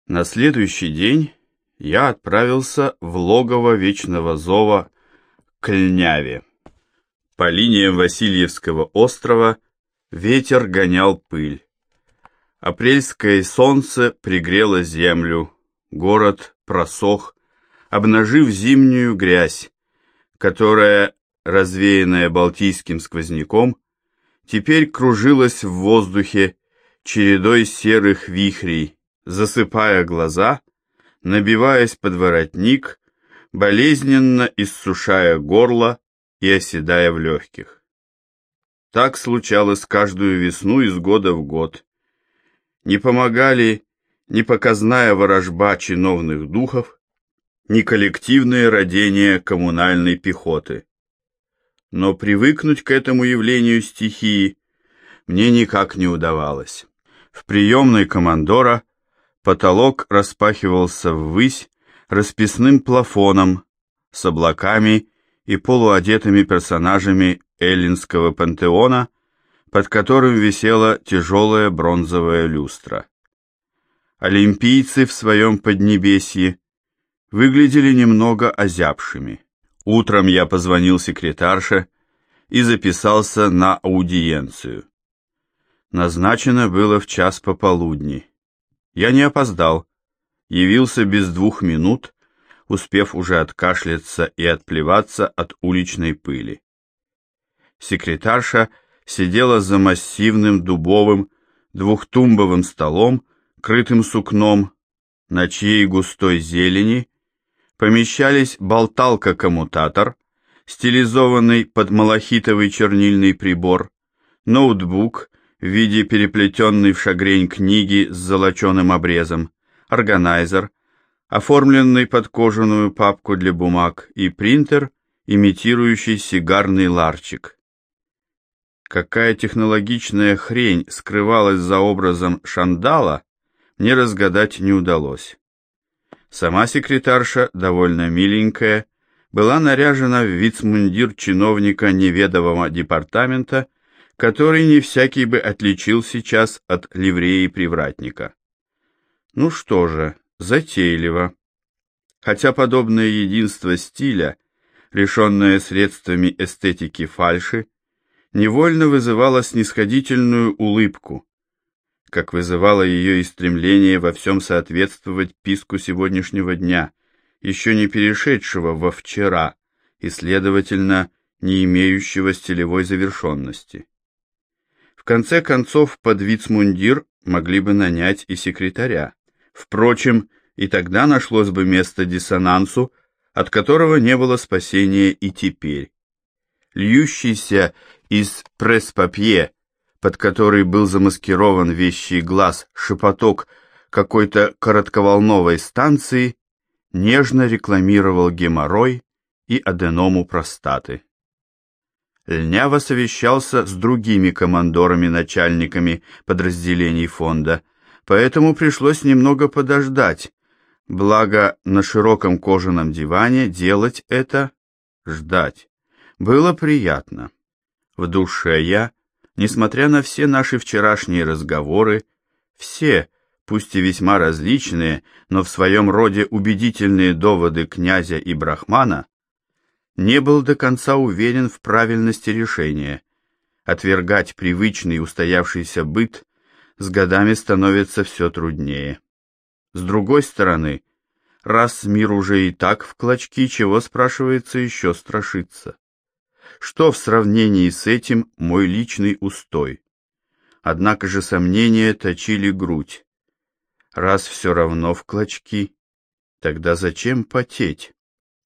На следующий день я отправился в логово Вечного Зова к Льняве. По линиям Васильевского острова ветер гонял пыль. Апрельское солнце пригрело землю, город просох, обнажив зимнюю грязь, которая, развеянная балтийским сквозняком, теперь кружилась в воздухе чередой серых вихрей, засыпая глаза, набиваясь под воротник, болезненно иссушая горло и оседая в легких. Так случалось каждую весну из года в год. Не помогали ни показная ворожба чиновных духов, ни коллективные родения коммунальной пехоты. Но привыкнуть к этому явлению стихии мне никак не удавалось. В приемной командора потолок распахивался ввысь расписным плафоном с облаками и полуодетыми персонажами эллинского пантеона, под которым висела тяжелая бронзовая люстра. Олимпийцы в своем поднебесье выглядели немного озябшими. Утром я позвонил секретарше и записался на аудиенцию. Назначено было в 1:00 пополудни. Я не опоздал, явился без 2 минут, успев уже откашляться и отплеваться от уличной пыли. Секретарша сидела за массивным дубовым двухтумбовым столом, крытым сукном, на чьей густой зелени помещались болталка-коммутатор, стилизованный под малахитовый чернильный прибор, ноутбук в виде переплетенной в шагрень книги с золоченым обрезом, органайзер, оформленный под кожаную папку для бумаг, и принтер, имитирующий сигарный ларчик. Какая технологичная хрень скрывалась за образом шандала, мне разгадать не удалось. Сама секретарша, довольно миленькая, была наряжена в вицмундир чиновника неведомого департамента, который не всякий бы отличил сейчас от ливреи привратника. Ну что же, затейливо. Хотя подобное единство стиля, лишенное средствами эстетики фальши, невольно вызывало снисходительную улыбку, как вызывало ее и стремление во всем соответствовать писку сегодняшнего дня, еще не перешедшего во вчера и, следовательно, не имеющего стилевой завершенности. В конце концов, под вицмундир могли бы нанять и секретаря. Впрочем, и тогда нашлось бы место диссонансу, от которого не было спасения и теперь. Льющийся из пресс-папье, под который был замаскирован вещий глаз, шепоток какой-то коротковолновой станции, нежно рекламировал геморрой и аденому простаты. Льнява совещался с другими командорами-начальниками подразделений фонда, поэтому пришлось немного подождать, благо на широком кожаном диване делать это, ждать, было приятно. В душе я, несмотря на все наши вчерашние разговоры, все, пусть и весьма различные, но в своем роде убедительные доводы князя и брахмана, не был до конца уверен в правильности решения. Отвергать привычный устоявшийся быт с годами становится все труднее. С другой стороны, раз мир уже и так в клочки, чего, спрашивается, еще страшиться? Что в сравнении с этим мой личный устой? Однако же сомнения точили грудь. Раз все равно в клочки, тогда зачем потеть?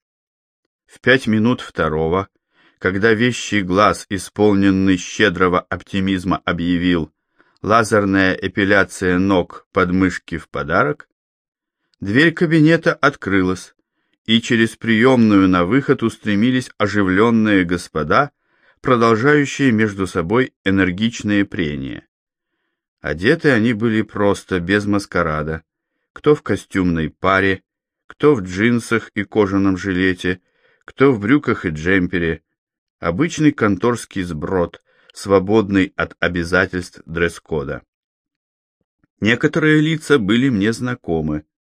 В 2:05, когда вещий глаз, исполненный щедрого оптимизма, объявил «лазерная эпиляция ног под мышки в подарок», дверь кабинета открылась, и через приемную на выход устремились оживленные господа, продолжающие между собой энергичные прения. Одеты они были просто, без маскарада, кто в костюмной паре, кто в джинсах и кожаном жилете, кто в брюках и джемпере, обычный конторский сброд, свободный от обязательств дресс-кода. Некоторые лица были мне знакомы.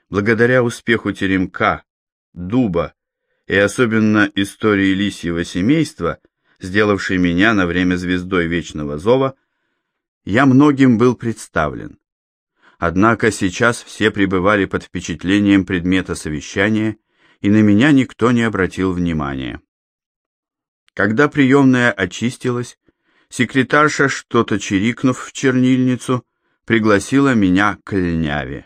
Благодаря успеху теремка, дуба и особенно истории лисьего семейства, сделавшей меня на время звездой Вечного Зова, я многим был представлен. Однако сейчас все пребывали под впечатлением предмета совещания, и на меня никто не обратил внимания. Когда приемная очистилась, секретарша, что-то чирикнув в чернильницу, пригласила меня к Льняве.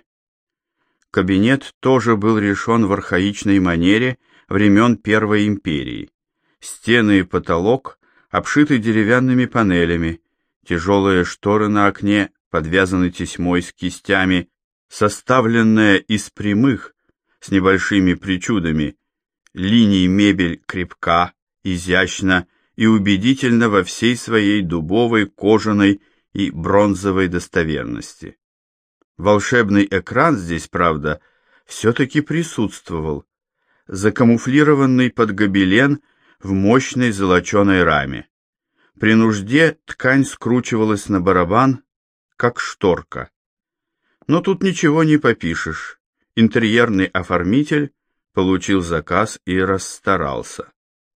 Кабинет тоже был решен в архаичной манере времен Первой империи. Стены и потолок обшиты деревянными панелями, тяжелые шторы на окне подвязаны тесьмой с кистями, составленная из прямых, с небольшими причудами, линий мебель крепка, изящна и убедительна во всей своей дубовой, кожаной и бронзовой достоверности. Волшебный экран здесь, правда, все-таки присутствовал, закамуфлированный под гобелен в мощной золоченой раме. При нужде ткань скручивалась на барабан, как шторка. Но тут ничего не попишешь. Интерьерный оформитель получил заказ и расстарался.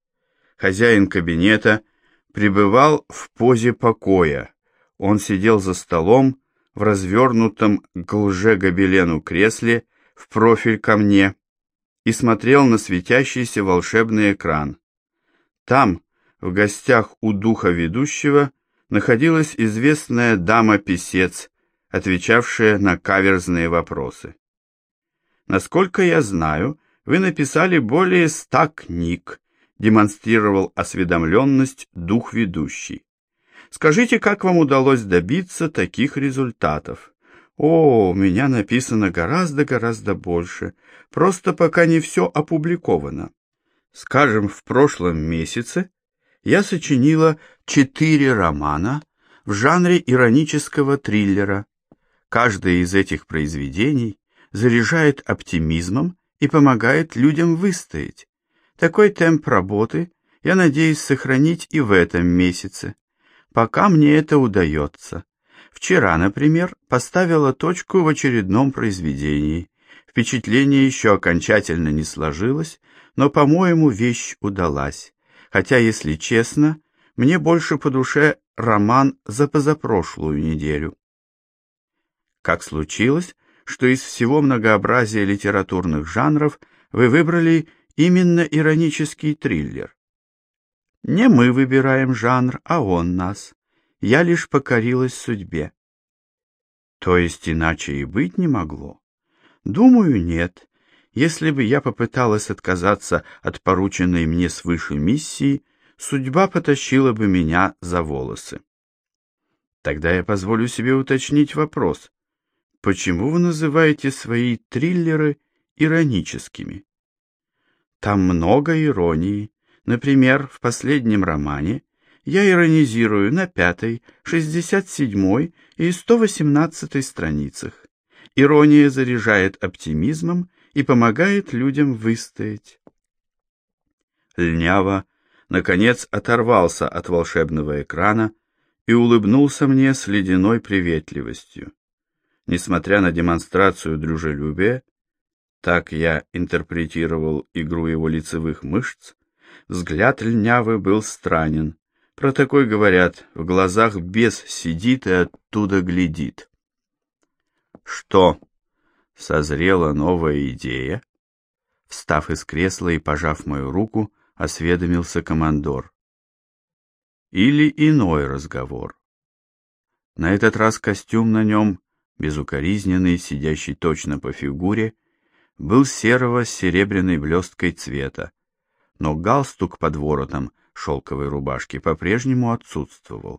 Хозяин кабинета пребывал в позе покоя. Он сидел за столом в развернутом к лже-гобелену кресле в профиль ко мне и смотрел на светящийся волшебный экран. Там, в гостях у духа ведущего, находилась известная дама-писец, отвечавшая на каверзные вопросы. «Насколько я знаю, вы написали более 100 книг», демонстрировал осведомленность дух ведущий. «Скажите, как вам удалось добиться таких результатов?» «О, у меня написано гораздо больше, просто пока не все опубликовано. Скажем, в прошлом месяце я сочинила 4 романа в жанре иронического триллера. Каждое из этих произведений заряжает оптимизмом и помогает людям выстоять. Такой темп работы я надеюсь сохранить и в этом месяце. Пока мне это удается. Вчера, например, поставила точку в очередном произведении. Впечатление еще окончательно не сложилось, но, по-моему, вещь удалась. Хотя, если честно, мне больше по душе роман за позапрошлую неделю. Как случилось, что из всего многообразия литературных жанров вы выбрали именно иронический триллер? Не мы выбираем жанр, а он нас. Я лишь покорилась судьбе. То есть иначе и быть не могло? Думаю, нет. Если бы я попыталась отказаться от порученной мне свыше миссии, судьба потащила бы меня за волосы. Тогда я позволю себе уточнить вопрос. Почему вы называете свои триллеры ироническими? Там много иронии. Например, в последнем романе я иронизирую на 5-й, 67-й и 118-й страницах. Ирония заряжает оптимизмом и помогает людям выстоять. Льнява, наконец, оторвался от волшебного экрана и улыбнулся мне с ледяной приветливостью. Несмотря на демонстрацию дружелюбия, так я интерпретировал игру его лицевых мышц, взгляд Льнявы был странен. Про такой говорят, в глазах бес сидит и оттуда глядит. Что, созрела новая идея? Встав из кресла и пожав мою руку, осведомился командор. Или иной разговор. На этот раз костюм на нем, безукоризненный, сидящий точно по фигуре, был серого с серебряной блесткой цвета, но галстук под воротом шелковой рубашки по-прежнему отсутствовал.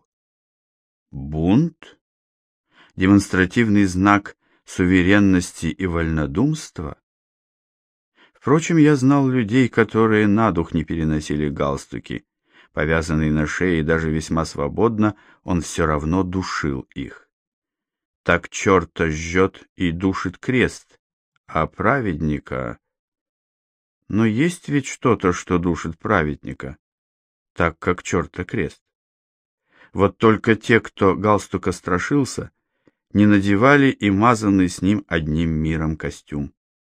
Бунт? Демонстративный знак суверенности и вольнодумства? Впрочем, я знал людей, которые на дух не переносили галстуки. Повязанный на шее даже весьма свободно, он все равно душил их. Так черта жжет и душит крест, а праведника... Но есть ведь что-то, что душит праведника, так как черта крест. Вот только те, кто галстука страшился, не надевали и мазанный с ним одним миром костюм.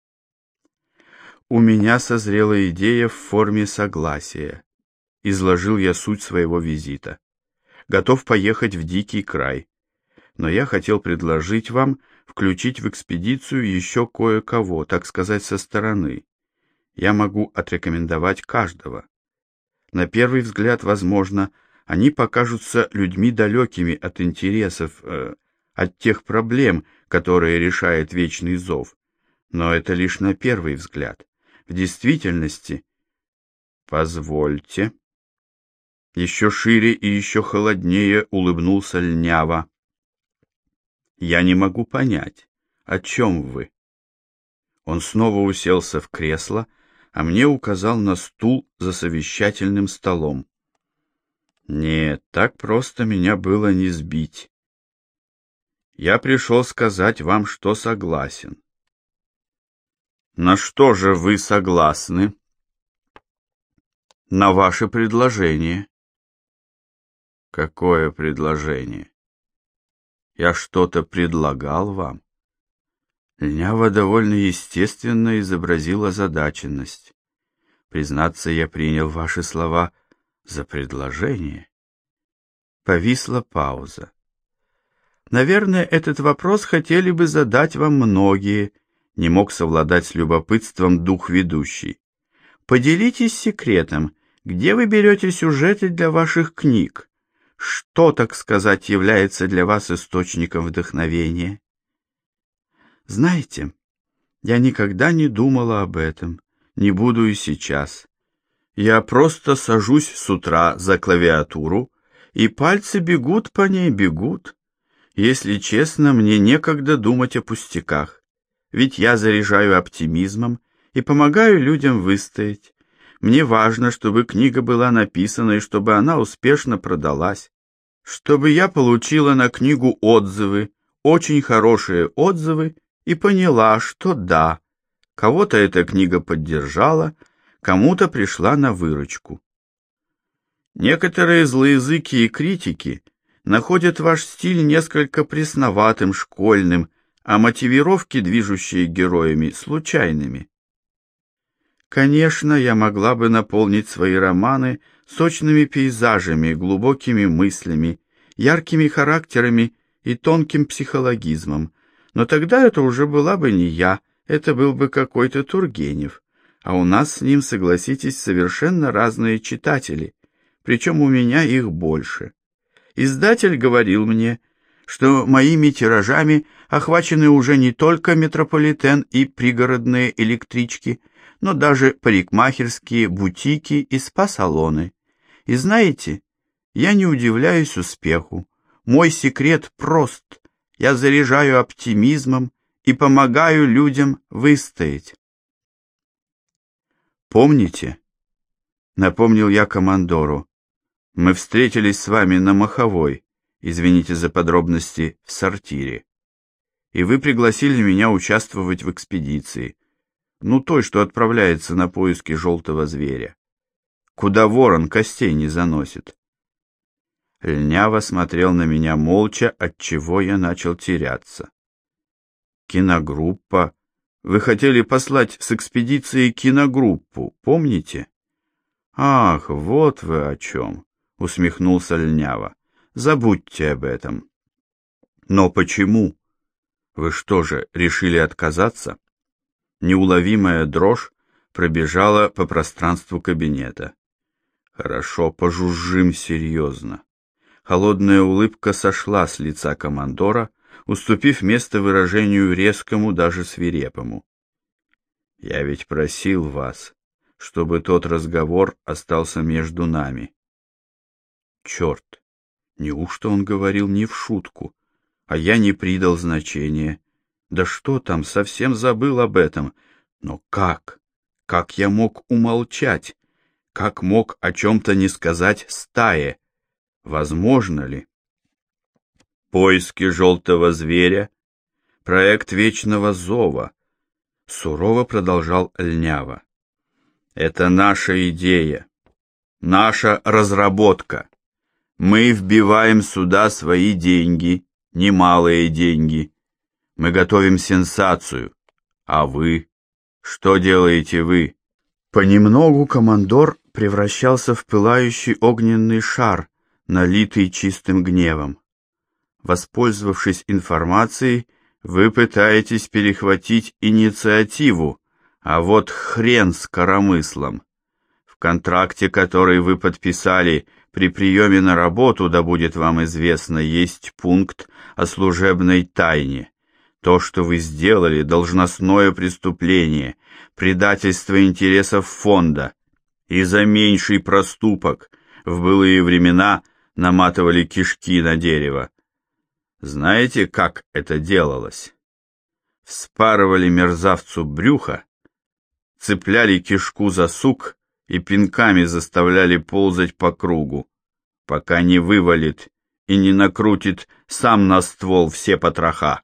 У меня созрела идея в форме согласия. Изложил я суть своего визита. Готов поехать в дикий край. Но я хотел предложить вам включить в экспедицию еще кое-кого, так сказать, со стороны. Я могу отрекомендовать каждого. На первый взгляд, возможно, они покажутся людьми далекими от интересов, от тех проблем, которые решает Вечный Зов. Но это лишь на первый взгляд. В действительности... Позвольте. Еще шире и еще холоднее улыбнулся Льнява. Я не могу понять, о чем вы. Он снова уселся в кресло, а мне указал на стул за совещательным столом. Нет, так просто меня было не сбить. Я пришел сказать вам, что согласен. На что же вы согласны? На ваше предложение. Какое предложение? Я что-то предлагал вам? Льнява довольно естественно изобразил озадаченность. Признаться, я принял ваши слова за предложение. Повисла пауза. Наверное, этот вопрос хотели бы задать вам многие, не мог совладать с любопытством дух ведущий. Поделитесь секретом, где вы берете сюжеты для ваших книг? Что, так сказать, является для вас источником вдохновения? Знаете, я никогда не думала об этом, не буду и сейчас. Я просто сажусь с утра за клавиатуру, и пальцы бегут по ней, бегут. Если честно, мне некогда думать о пустяках, ведь я заряжаю оптимизмом и помогаю людям выстоять. Мне важно, чтобы книга была написана и чтобы она успешно продалась, чтобы я получила на книгу отзывы, очень хорошие отзывы, и поняла, что да, кого-то эта книга поддержала, кому-то пришла на выручку. Некоторые злоязыки и критики находят ваш стиль несколько пресноватым, школьным, а мотивировки, движущие героями, случайными. Конечно, я могла бы наполнить свои романы сочными пейзажами, глубокими мыслями, яркими характерами и тонким психологизмом, но тогда это уже была бы не я, это был бы какой-то Тургенев, а у нас с ним, согласитесь, совершенно разные читатели, причем у меня их больше. Издатель говорил мне, что моими тиражами охвачены уже не только метрополитен и пригородные электрички, но даже парикмахерские, бутики и спа-салоны. И знаете, я не удивляюсь успеху. Мой секрет прост. Я заряжаю оптимизмом и помогаю людям выстоять. Помните, напомнил я командору, мы встретились с вами на Маховой, извините за подробности, в сортире, и вы пригласили меня участвовать в экспедиции, той, что отправляется на поиски желтого зверя, куда ворон костей не заносит. Льнява смотрел на меня молча, отчего я начал теряться. Киногруппа. Вы хотели послать с экспедицией киногруппу, помните? Ах, вот вы о чем, усмехнулся Льнява. Забудьте об этом. Но почему? Вы что же, решили отказаться? Неуловимая дрожь пробежала по пространству кабинета. Хорошо, пожужжим серьезно. Холодная улыбка сошла с лица командора, уступив место выражению резкому, даже свирепому. Я ведь просил вас, чтобы тот разговор остался между нами. Черт, неужто он говорил не в шутку, а я не придал значения? Да что там, совсем забыл об этом. Но как? Как я мог умолчать? Как мог о чем-то не сказать стае? Возможно ли? Поиски желтого зверя, проект Вечного Зова, сурово продолжал Льнява. Это наша идея, наша разработка. Мы вбиваем сюда свои деньги, немалые деньги. Мы готовим сенсацию. А вы? Что делаете вы? Понемногу командор превращался в пылающий огненный шар, налитый чистым гневом. Воспользовавшись информацией, вы пытаетесь перехватить инициативу, а вот хрен с коромыслом. В контракте, который вы подписали при приеме на работу, да будет вам известно, есть пункт о служебной тайне. То, что вы сделали, должностное преступление, предательство интересов фонда. И за меньший проступок в былые времена наматывали кишки на дерево. Знаете, как это делалось? Вспарывали мерзавцу брюхо, цепляли кишку за сук и пинками заставляли ползать по кругу, пока не вывалит и не накрутит сам на ствол все потроха.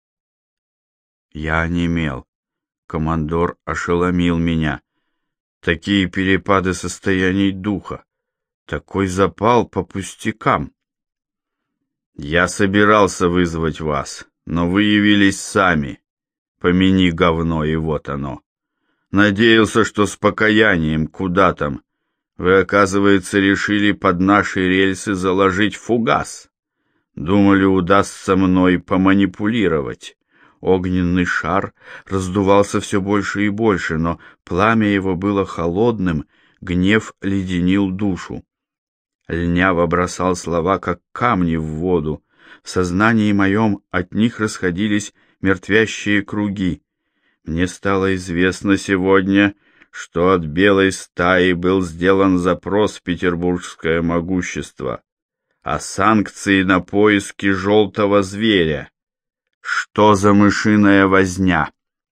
Я онемел. Командор ошеломил меня. Такие перепады состояний духа, такой запал по пустякам. Я собирался вызвать вас, но вы явились сами. Помяни говно, и вот оно. Надеялся, что с покаянием, куда там. Вы, оказывается, решили под наши рельсы заложить фугас. Думали, удастся мной поманипулировать. Огненный шар раздувался все больше и больше, но пламя его было холодным, гнев леденил душу. Льняво бросал слова, как камни в воду. В сознании моем от них расходились мертвящие круги. Мне стало известно сегодня, что от белой стаи был сделан запрос в петербургское могущество о санкции на поиски желтого зверя. Что за мышиная возня?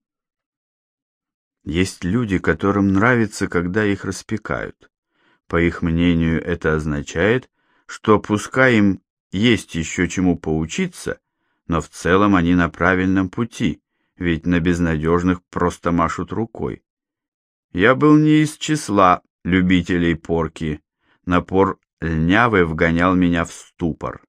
Есть люди, которым нравится, когда их распекают. По их мнению, это означает, что пускай им есть еще чему поучиться, но в целом они на правильном пути, ведь на безнадежных просто машут рукой. Я был не из числа любителей порки. Напор льнявый вгонял меня в ступор.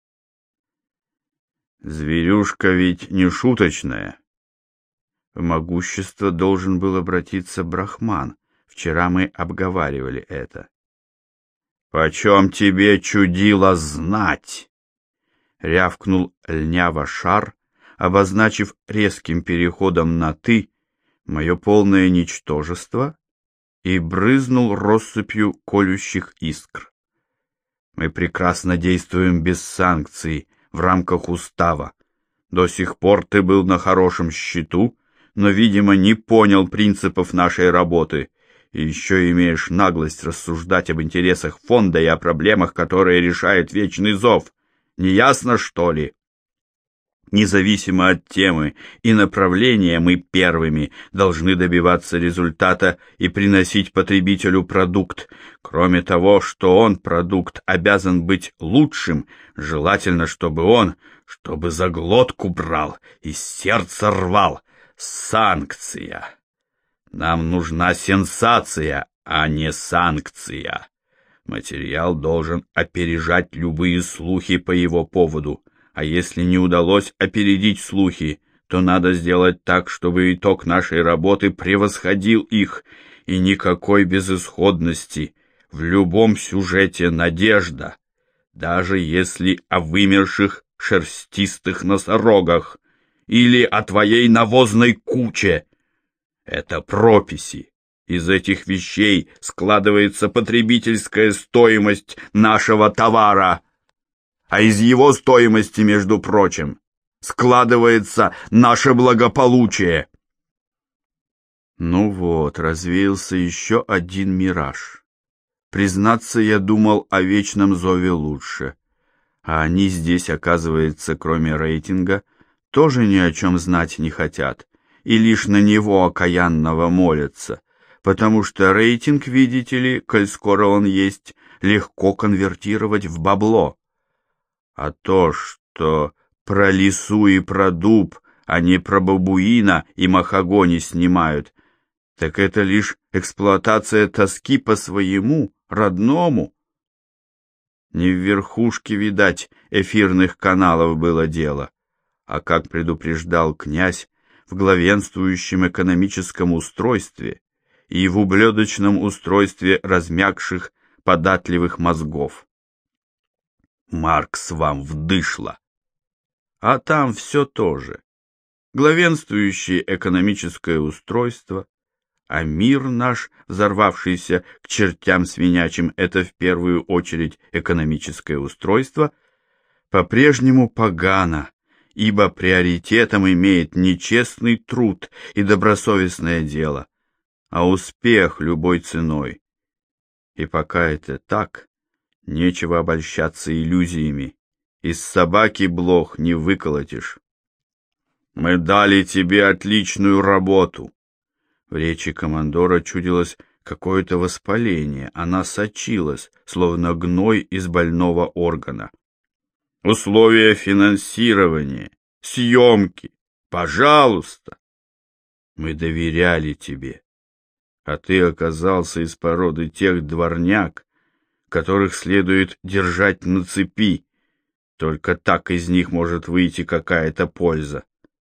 Зверюшка ведь не шуточная. В могущество должен был обратиться Брахман. Вчера мы обговаривали это. «Почем тебе чудило знать?» Рявкнул льняво шар, обозначив резким переходом на «ты» мое полное ничтожество, и брызнул россыпью колющих искр. Мы прекрасно действуем без санкций, в рамках устава. До сих пор ты был на хорошем счету, но, видимо, не понял принципов нашей работы, и еще имеешь наглость рассуждать об интересах фонда и о проблемах, которые решает Вечный Зов. Неясно, что ли? Независимо от темы и направления, мы первыми должны добиваться результата и приносить потребителю продукт. Кроме того, что он, продукт, обязан быть лучшим, желательно, чтобы за глотку брал и сердце рвал. Санкция. Нам нужна сенсация, а не санкция. Материал должен опережать любые слухи по его поводу. А если не удалось опередить слухи, то надо сделать так, чтобы итог нашей работы превосходил их, и никакой безысходности. В любом сюжете надежда, даже если о вымерших шерстистых носорогах или о твоей навозной куче. Это прописи. Из этих вещей складывается потребительская стоимость нашего товара. А из его стоимости, между прочим, складывается наше благополучие. Ну вот, развеялся еще один мираж. Признаться, я думал о Вечном Зове лучше. А они здесь, оказывается, кроме рейтинга, тоже ни о чем знать не хотят, и лишь на него окаянного молятся, потому что рейтинг, видите ли, коль скоро он есть, легко конвертировать в бабло. А то, что про лису и про дуб, а не про бабуина и махагони снимают, так это лишь эксплуатация тоски по своему, родному. Не в верхушке, видать, эфирных каналов было дело, а, как предупреждал князь, в главенствующем экономическом устройстве и в ублюдочном устройстве размягших, податливых мозгов. Маркс вам вдышло. А там все то же. Главенствующее экономическое устройство, а мир наш, взорвавшийся к чертям свинячим, это в первую очередь экономическое устройство, по-прежнему погано, ибо приоритетом имеет не честный труд и добросовестное дело, а успех любой ценой. И пока это так, нечего обольщаться иллюзиями, из собаки блох не выколотишь. Мы дали тебе отличную работу. В речи командора чудилось какое-то воспаление, она сочилась, словно гной из больного органа. Условия финансирования, съемки, пожалуйста. Мы доверяли тебе, а ты оказался из породы тех дворняг, которых следует держать на цепи, только так из них может выйти какая-то польза.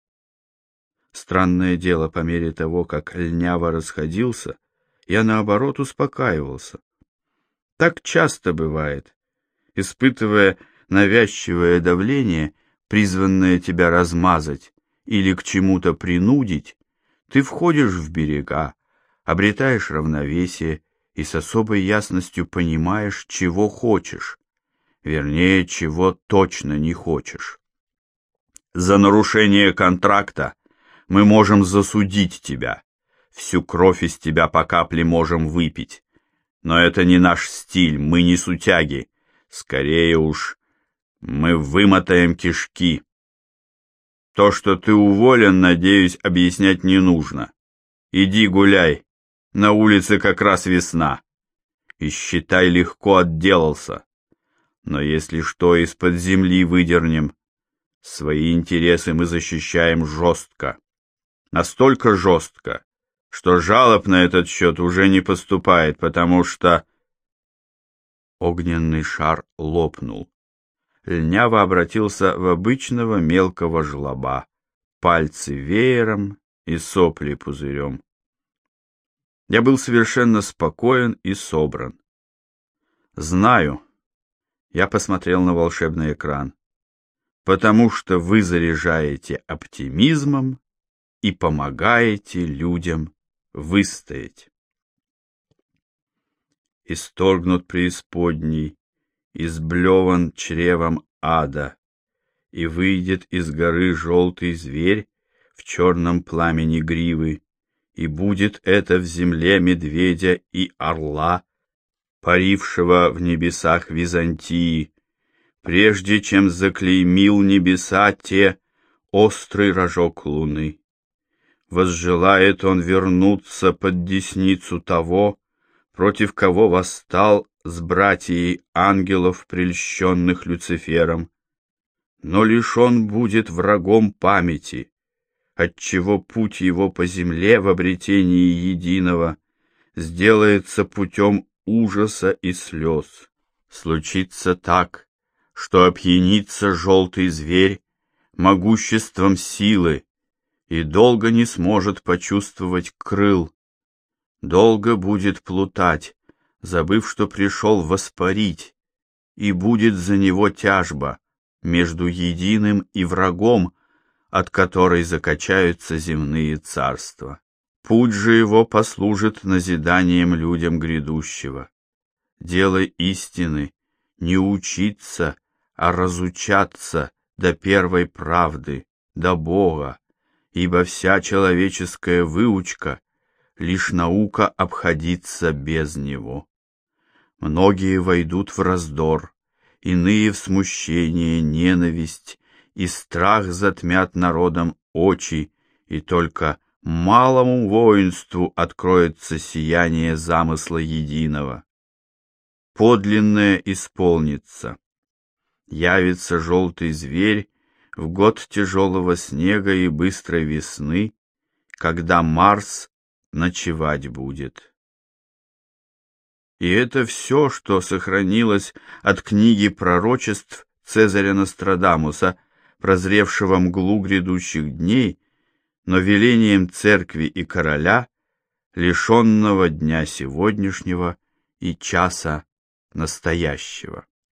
Странное дело, по мере того, как льняво расходился, я, наоборот, успокаивался. Так часто бывает, испытывая навязчивое давление, призванное тебя размазать или к чему-то принудить, ты входишь в берега, обретаешь равновесие и с особой ясностью понимаешь, чего хочешь, вернее, чего точно не хочешь. За нарушение контракта мы можем засудить тебя, всю кровь из тебя по капле можем выпить, но это не наш стиль, мы не сутяги, скорее уж мы вымотаем кишки. То, что ты уволен, надеюсь, объяснять не нужно. Иди гуляй, на улице как раз весна, и считай, легко отделался. Но если что, из-под земли выдернем. Свои интересы мы защищаем жестко. Настолько жестко, что жалоб на этот счет уже не поступает, потому что... Огненный шар лопнул. Льняво обратился в обычного мелкого жлоба, пальцы веером и сопли пузырем. Я был совершенно спокоен и собран. Знаю, я посмотрел на волшебный экран, потому что вы заряжаете оптимизмом и помогаете людям выстоять. Исторгнут преисподней, изблеван чревом ада, и выйдет из горы желтый зверь в черном пламени гривы, и будет это в земле медведя и орла, парившего в небесах Византии, прежде чем заклеймил небеса те острый рожок луны. Возжелает он вернуться под десницу того, против кого восстал с братьей ангелов, прельщенных Люцифером, но лишь он будет врагом памяти, отчего путь его по земле в обретении единого сделается путем ужаса и слез. Случится так, что опьянится желтый зверь могуществом силы и долго не сможет почувствовать крыл, долго будет плутать, забыв, что пришел воспарить, и будет за него тяжба между единым и врагом, от которой закачаются земные царства. Путь же его послужит назиданием людям грядущего. Дело истины не учиться, а разучаться до первой правды, до Бога, ибо вся человеческая выучка — лишь наука обходиться без него. Многие войдут в раздор, иные в смущение, ненависть, и страх затмят народом очи, и только малому воинству откроется сияние замысла единого. Подлинное исполнится. Явится желтый зверь в год тяжелого снега и быстрой весны, когда Марс ночевать будет. И это все, что сохранилось от книги пророчеств Цезаря Нострадамуса, прозревшего мглу грядущих дней, но велением церкви и короля, лишенного дня сегодняшнего и часа настоящего.